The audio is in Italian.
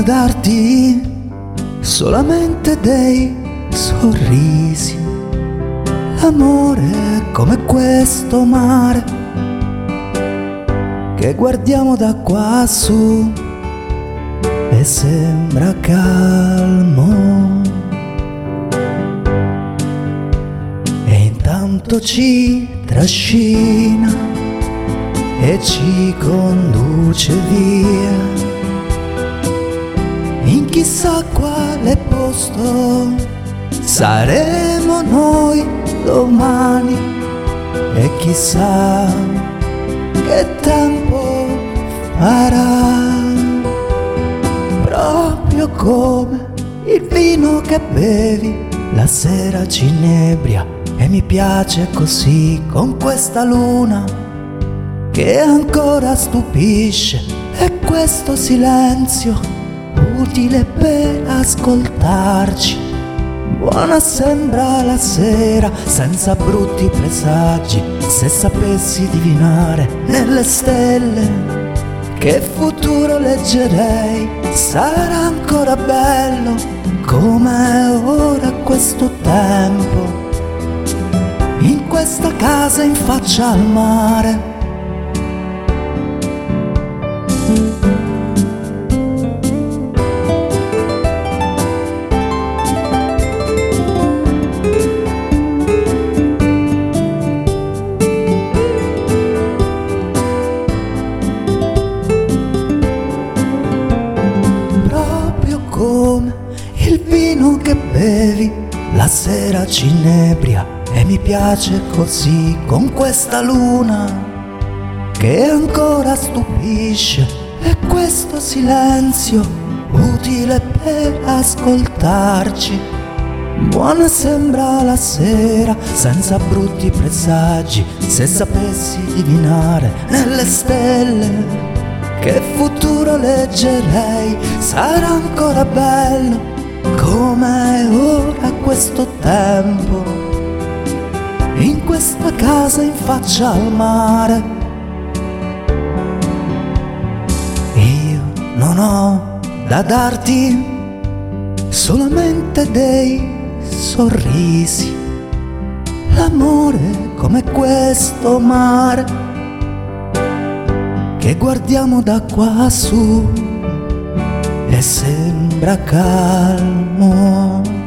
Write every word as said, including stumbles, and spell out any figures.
darti solamente dei sorrisi. L'amore è come questo mare che guardiamo da quassù e sembra calmo, e intanto ci trascina e ci conduce via in chissà quale posto saremo noi domani, e chissà che tempo farà. Proprio come il vino che bevi la sera ci inebria, e mi piace così con questa luna che ancora stupisce, e questo silenzio utile per ascoltarci. Buona sembra la sera senza brutti presagi, se sapessi divinare nelle stelle che futuro leggerei. Sarà ancora bello come ora questo tempo, in questa casa in faccia al mare. Come il vino che bevi la sera ci inebria, e mi piace così con questa luna che ancora stupisce, e questo silenzio utile per ascoltarci. Buona sembra la sera senza brutti presagi, se sapessi divinare nelle stelle che futuro leggerei. Sarà ancora bello come ora questo tempo, in questa casa in faccia al mare. Io non ho da darti solamente dei sorrisi. L'amore è come questo mare che guardiamo da quassù e sembra calmo.